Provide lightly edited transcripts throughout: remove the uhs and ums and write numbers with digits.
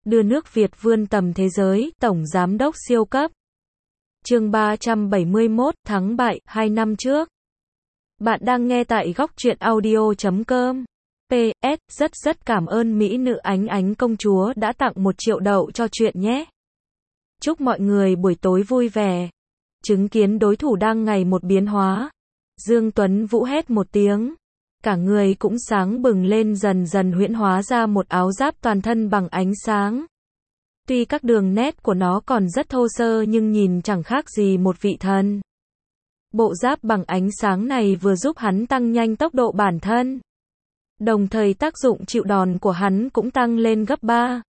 đưa nước Việt vươn tầm thế giới, Tổng Giám đốc siêu cấp. Chương 371, thắng bại, 2 năm trước. Bạn đang nghe tại góc truyện audio.com. PS, rất cảm ơn mỹ nữ Ánh Ánh công chúa đã tặng 1 triệu đậu cho chuyện nhé. Chúc mọi người buổi tối vui vẻ. Chứng kiến đối thủ đang ngày một biến hóa, Dương Tuấn Vũ hét một tiếng. Cả người cũng sáng bừng lên, dần dần huyễn hóa ra một áo giáp toàn thân bằng ánh sáng. Tuy các đường nét của nó còn rất thô sơ nhưng nhìn chẳng khác gì một vị thần. Bộ giáp bằng ánh sáng này vừa giúp hắn tăng nhanh tốc độ bản thân, đồng thời tác dụng chịu đòn của hắn cũng tăng lên gấp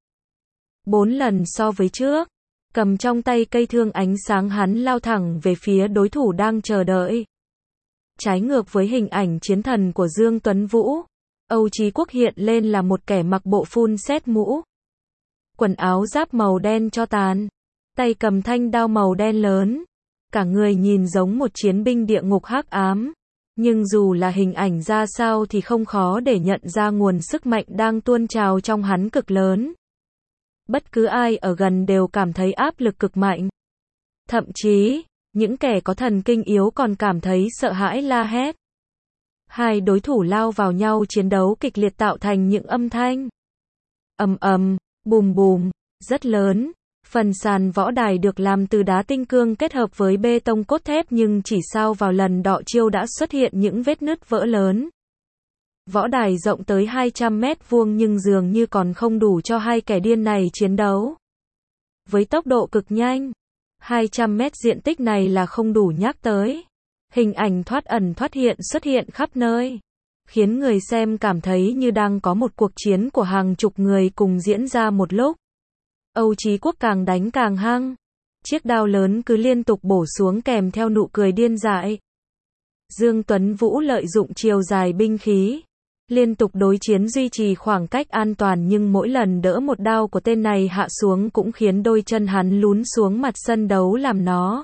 4 lần so với trước. Cầm trong tay cây thương ánh sáng, hắn lao thẳng về phía đối thủ đang chờ đợi. Trái ngược với hình ảnh chiến thần của Dương Tuấn Vũ, Âu Chí Quốc hiện lên là một kẻ mặc bộ full set mũ, quần áo giáp màu đen cho tàn, tay cầm thanh đao màu đen lớn. Cả người nhìn giống một chiến binh địa ngục hắc ám, nhưng dù là hình ảnh ra sao thì không khó để nhận ra nguồn sức mạnh đang tuôn trào trong hắn cực lớn. Bất cứ ai ở gần đều cảm thấy áp lực cực mạnh. Thậm chí, những kẻ có thần kinh yếu còn cảm thấy sợ hãi la hét. Hai đối thủ lao vào nhau chiến đấu kịch liệt, tạo thành những âm thanh ầm ầm, bùm bùm, rất lớn. Phần sàn võ đài được làm từ đá tinh cương kết hợp với bê tông cốt thép, nhưng chỉ sau vào lần đọ chiêu đã xuất hiện những vết nứt vỡ lớn. Võ đài rộng tới 200 mét vuông nhưng dường như còn không đủ cho hai kẻ điên này chiến đấu. Với tốc độ cực nhanh, 200 mét diện tích này là không đủ nhắc tới. Hình ảnh thoát ẩn thoát hiện xuất hiện khắp nơi, khiến người xem cảm thấy như đang có một cuộc chiến của hàng chục người cùng diễn ra một lúc. Âu Chí Quốc càng đánh càng hăng. Chiếc đao lớn cứ liên tục bổ xuống kèm theo nụ cười điên dại. Dương Tuấn Vũ lợi dụng chiều dài binh khí, liên tục đối chiến duy trì khoảng cách an toàn, nhưng mỗi lần đỡ một đao của tên này hạ xuống cũng khiến đôi chân hắn lún xuống mặt sân đấu làm nó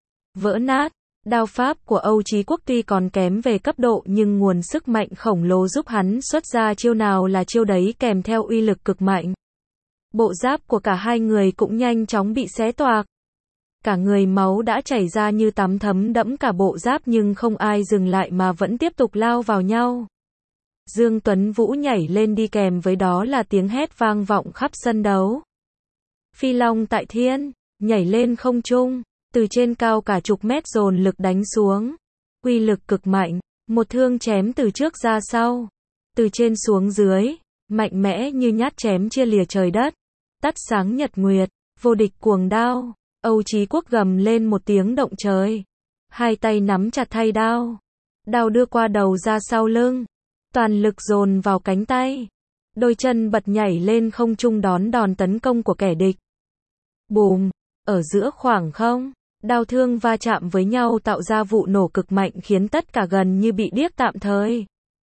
vỡ nát. Đao pháp của Âu Chí Quốc tuy còn kém về cấp độ nhưng nguồn sức mạnh khổng lồ giúp hắn xuất ra chiêu nào là chiêu đấy, kèm theo uy lực cực mạnh. Bộ giáp của cả hai người cũng nhanh chóng bị xé toạc. Cả người máu đã chảy ra như tắm, thấm đẫm cả bộ giáp, nhưng không ai dừng lại mà vẫn tiếp tục lao vào nhau. Dương Tuấn Vũ nhảy lên, đi kèm với đó là tiếng hét vang vọng khắp sân đấu. Phi Long tại thiên, nhảy lên không trung, từ trên cao cả chục mét dồn lực đánh xuống. Uy lực cực mạnh, một thương chém từ trước ra sau, từ trên xuống dưới, mạnh mẽ như nhát chém chia lìa trời đất, tắt sáng nhật nguyệt, vô địch cuồng đao. Âu Chí Quốc gầm lên một tiếng động trời, hai tay nắm chặt thay đao, đao đưa qua đầu ra sau lưng, toàn lực dồn vào cánh tay, đôi chân bật nhảy lên không trung đón đòn tấn công của kẻ địch. Bùm, ở giữa khoảng không, đao thương va chạm với nhau tạo ra vụ nổ cực mạnh khiến tất cả gần như bị điếc tạm thời.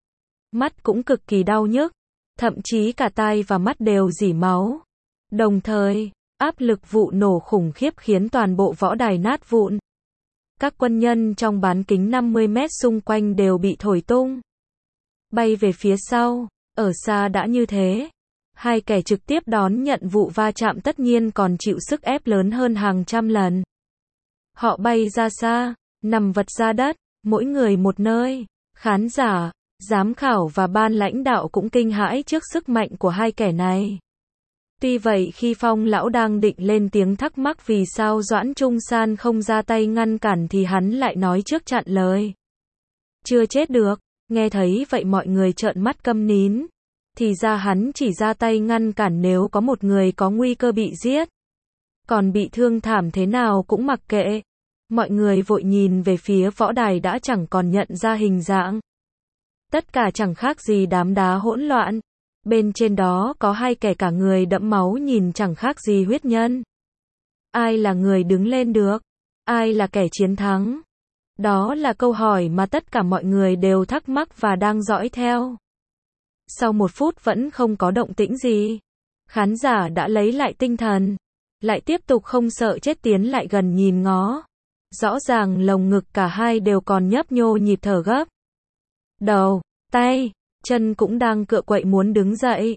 Mắt cũng cực kỳ đau nhức, thậm chí cả tai và mắt đều rỉ máu. Đồng thời, áp lực vụ nổ khủng khiếp khiến toàn bộ võ đài nát vụn. Các quân nhân trong bán kính 50 mét xung quanh đều bị thổi tung, bay về phía sau. Ở xa đã như thế, hai kẻ trực tiếp đón nhận vụ va chạm tất nhiên còn chịu sức ép lớn hơn hàng trăm lần. Họ bay ra xa, nằm vật ra đất, mỗi người một nơi. Khán giả, giám khảo và ban lãnh đạo cũng kinh hãi trước sức mạnh của hai kẻ này. Tuy vậy khi Phong lão đang định lên tiếng thắc mắc vì sao Doãn Trung San không ra tay ngăn cản thì hắn lại nói trước chặn lời. Chưa chết được. Nghe thấy vậy mọi người trợn mắt câm nín. Thì ra hắn chỉ ra tay ngăn cản nếu có một người có nguy cơ bị giết. Còn bị thương thảm thế nào cũng mặc kệ. Mọi người vội nhìn về phía võ đài đã chẳng còn nhận ra hình dạng. Tất cả chẳng khác gì đám đá hỗn loạn. Bên trên đó có hai kẻ cả người đẫm máu nhìn chẳng khác gì huyết nhân. Ai là người đứng lên được? Ai là kẻ chiến thắng? Đó là câu hỏi mà tất cả mọi người đều thắc mắc và đang dõi theo. Sau 1 phút vẫn không có động tĩnh gì, khán giả đã lấy lại tinh thần, lại tiếp tục không sợ chết tiến lại gần nhìn ngó. Rõ ràng lồng ngực cả hai đều còn nhấp nhô nhịp thở gấp. Đầu, tay, chân cũng đang cựa quậy muốn đứng dậy.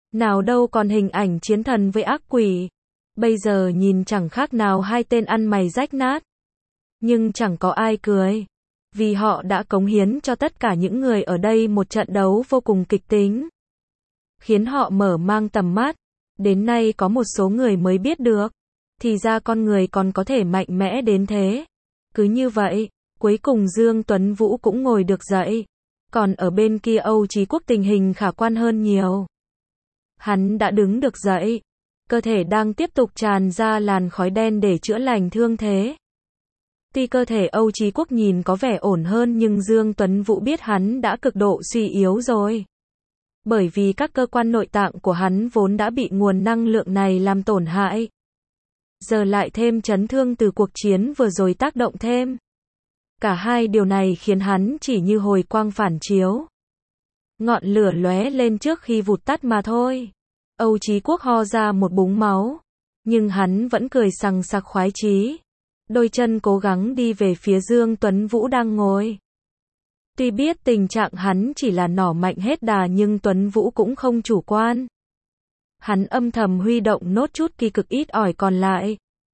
Nào đâu còn hình ảnh chiến thần với ác quỷ. Bây giờ nhìn chẳng khác nào hai tên ăn mày rách nát. Nhưng chẳng có ai cười. Vì họ đã cống hiến cho tất cả những người ở đây một trận đấu vô cùng kịch tính. Khiến họ mở mang tầm mắt. Đến nay có một số người mới biết được. Thì ra con người còn có thể mạnh mẽ đến thế. Cứ như vậy, cuối cùng Dương Tuấn Vũ cũng ngồi được dậy. Còn ở bên kia Âu Chí Quốc tình hình khả quan hơn nhiều. Hắn đã đứng được dậy. Cơ thể đang tiếp tục tràn ra làn khói đen để chữa lành thương thế. Tuy cơ thể Âu Chí Quốc nhìn có vẻ ổn hơn nhưng Dương Tuấn Vũ biết hắn đã cực độ suy yếu rồi. Bởi vì các cơ quan nội tạng của hắn vốn đã bị nguồn năng lượng này làm tổn hại. Giờ lại thêm chấn thương từ cuộc chiến vừa rồi tác động thêm. Cả hai điều này khiến hắn chỉ như hồi quang phản chiếu. Ngọn lửa lóe lên trước khi vụt tắt mà thôi. Âu Chí Quốc ho ra một búng máu. Nhưng hắn vẫn cười sằng sặc khoái chí. Đôi chân cố gắng đi về phía Dương Tuấn Vũ đang ngồi. Tuy biết tình trạng hắn chỉ là nỏ mạnh hết đà nhưng Tuấn Vũ cũng không chủ quan. Hắn âm thầm huy động nốt chút kỳ cực ít ỏi còn lại.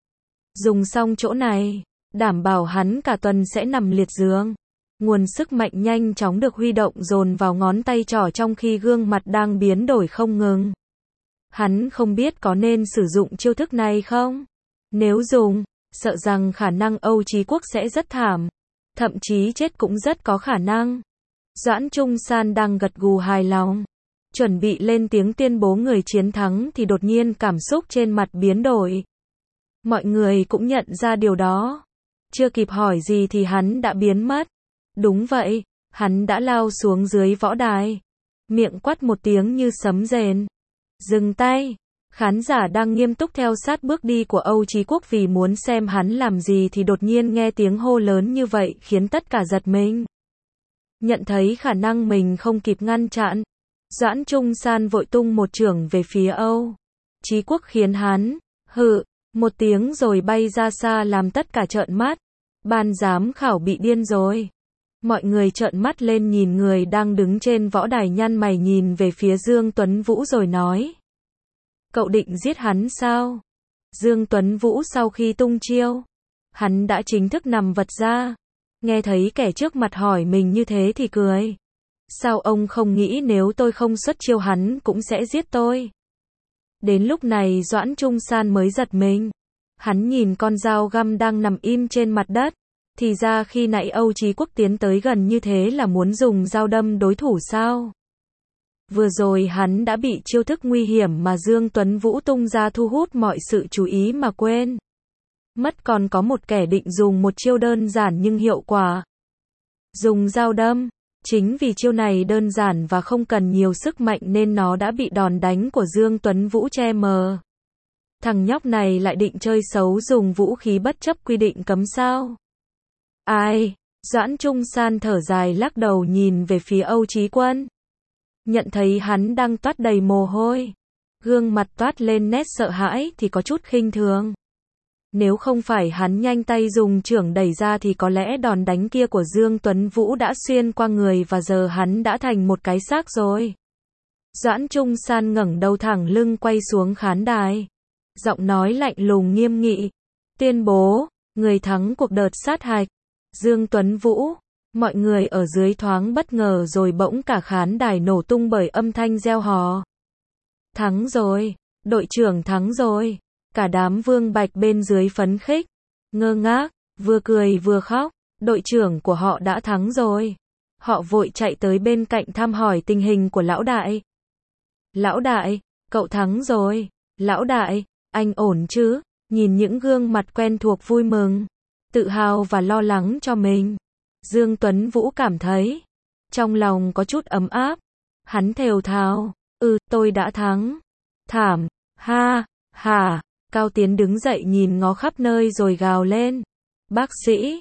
Dùng xong chỗ này, đảm bảo hắn cả tuần sẽ nằm liệt giường. Nguồn sức mạnh nhanh chóng được huy động dồn vào ngón tay trỏ trong khi gương mặt đang biến đổi không ngừng. Hắn không biết có nên sử dụng chiêu thức này không? Nếu dùng, sợ rằng khả năng Âu Chí Quốc sẽ rất thảm. Thậm chí chết cũng rất có khả năng. Doãn Trung San đang gật gù hài lòng. Chuẩn bị lên tiếng tuyên bố người chiến thắng thì đột nhiên cảm xúc trên mặt biến đổi. Mọi người cũng nhận ra điều đó. Chưa kịp hỏi gì thì hắn đã biến mất. Đúng vậy, hắn đã lao xuống dưới võ đài. Miệng quát một tiếng như sấm rền. Dừng tay. Khán giả đang nghiêm túc theo sát bước đi của Âu Chí Quốc vì muốn xem hắn làm gì thì đột nhiên nghe tiếng hô lớn như vậy khiến tất cả giật mình. Nhận thấy khả năng mình không kịp ngăn chặn. Doãn Trung San vội tung một chưởng về phía Âu Chí Quốc khiến hắn hự một tiếng rồi bay ra xa làm tất cả trợn mắt. Ban giám khảo bị điên rồi. Mọi người trợn mắt lên nhìn người đang đứng trên võ đài nhăn mày nhìn về phía Dương Tuấn Vũ rồi nói. Cậu định giết hắn sao? Dương Tuấn Vũ sau khi tung chiêu, hắn đã chính thức nằm vật ra. Nghe thấy kẻ trước mặt hỏi mình như thế thì cười. Sao ông không nghĩ nếu tôi không xuất chiêu hắn cũng sẽ giết tôi? Đến lúc này Doãn Trung San mới giật mình. Hắn nhìn con dao găm đang nằm im trên mặt đất. Thì ra khi nãy Âu Chí Quốc tiến tới gần như thế là muốn dùng dao đâm đối thủ sao? Vừa rồi hắn đã bị chiêu thức nguy hiểm mà Dương Tuấn Vũ tung ra thu hút mọi sự chú ý mà quên. Mất còn có một kẻ định dùng một chiêu đơn giản nhưng hiệu quả. Dùng dao đâm. Chính vì chiêu này đơn giản và không cần nhiều sức mạnh nên nó đã bị đòn đánh của Dương Tuấn Vũ che mờ. Thằng nhóc này lại định chơi xấu dùng vũ khí bất chấp quy định cấm sao? Ai? Doãn Trung San thở dài lắc đầu nhìn về phía Âu Chí Quân. Nhận thấy hắn đang toát đầy mồ hôi. Gương mặt toát lên nét sợ hãi thì có chút khinh thường. Nếu không phải hắn nhanh tay dùng chưởng đẩy ra thì có lẽ đòn đánh kia của Dương Tuấn Vũ đã xuyên qua người và giờ hắn đã thành một cái xác rồi. Doãn Trung San ngẩng đầu thẳng lưng quay xuống khán đài. Giọng nói lạnh lùng nghiêm nghị. Tuyên bố, người thắng cuộc đợt sát hạch. Dương Tuấn Vũ. Mọi người ở dưới thoáng bất ngờ rồi bỗng cả khán đài nổ tung bởi âm thanh reo hò. Thắng rồi, đội trưởng thắng rồi. Cả đám Vương Bạch bên dưới phấn khích, ngơ ngác, vừa cười vừa khóc, đội trưởng của họ đã thắng rồi. Họ vội chạy tới bên cạnh thăm hỏi tình hình của lão đại. Lão đại, cậu thắng rồi. Lão đại, anh ổn chứ? Nhìn những gương mặt quen thuộc vui mừng, tự hào và lo lắng cho mình. Dương Tuấn Vũ cảm thấy trong lòng có chút ấm áp. Hắn thều thào, tôi đã thắng. Thảm, ha, hả. Cao Tiến đứng dậy nhìn ngó khắp nơi rồi gào lên. Bác sĩ,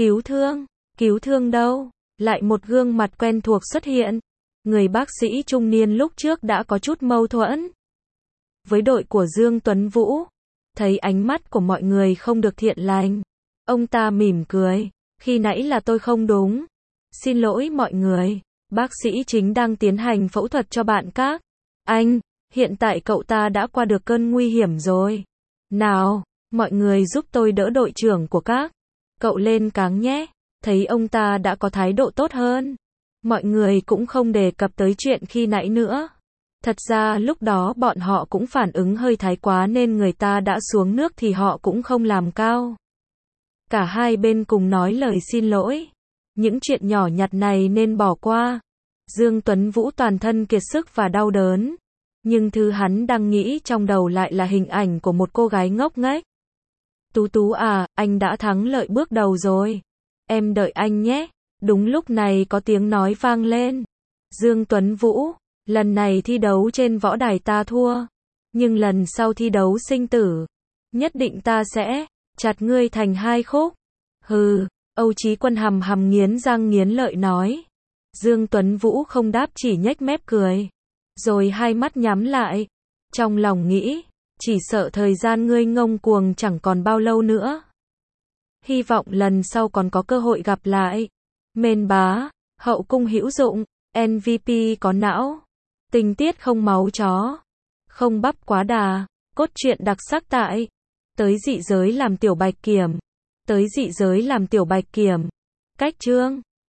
cứu thương đâu? Lại một gương mặt quen thuộc xuất hiện. Người bác sĩ trung niên lúc trước đã có chút mâu thuẫn với đội của Dương Tuấn Vũ. Thấy ánh mắt của mọi người không được thiện lành, ông ta mỉm cười. Khi nãy là tôi không đúng. Xin lỗi mọi người. Bác sĩ chính đang tiến hành phẫu thuật cho bạn các anh. Hiện tại cậu ta đã qua được cơn nguy hiểm rồi. Nào, mọi người giúp tôi đỡ đội trưởng của các cậu lên cáng nhé. Thấy ông ta đã có thái độ tốt hơn. Mọi người cũng không đề cập tới chuyện khi nãy nữa. Thật ra lúc đó bọn họ cũng phản ứng hơi thái quá nên người ta đã xuống nước thì họ cũng không làm cao. Cả hai bên cùng nói lời xin lỗi. Những chuyện nhỏ nhặt này nên bỏ qua. Dương Tuấn Vũ toàn thân kiệt sức và đau đớn. Nhưng thứ hắn đang nghĩ trong đầu lại là hình ảnh của một cô gái ngốc nghếch. Tú Tú à, anh đã thắng lợi bước đầu rồi. Em đợi anh nhé. Đúng lúc này có tiếng nói vang lên. Dương Tuấn Vũ, lần này thi đấu trên võ đài ta thua. Nhưng lần sau thi đấu sinh tử, nhất định ta sẽ chặt ngươi thành hai khúc. Hừ, Âu Chí Quân hầm hầm nghiến răng nghiến lợi nói. Dương Tuấn Vũ không đáp chỉ nhếch mép cười. Rồi hai mắt nhắm lại. Trong lòng nghĩ, chỉ sợ thời gian ngươi ngông cuồng chẳng còn bao lâu nữa. Hy vọng lần sau còn có cơ hội gặp lại. Mên bá, hậu cung hữu dụng, MVP có não. Tình tiết không máu chó. Không bắp quá đà. Cốt truyện đặc sắc tại. Tới dị giới làm tiểu bạch kiểm. Tới dị giới làm tiểu bạch kiểm. Cách chương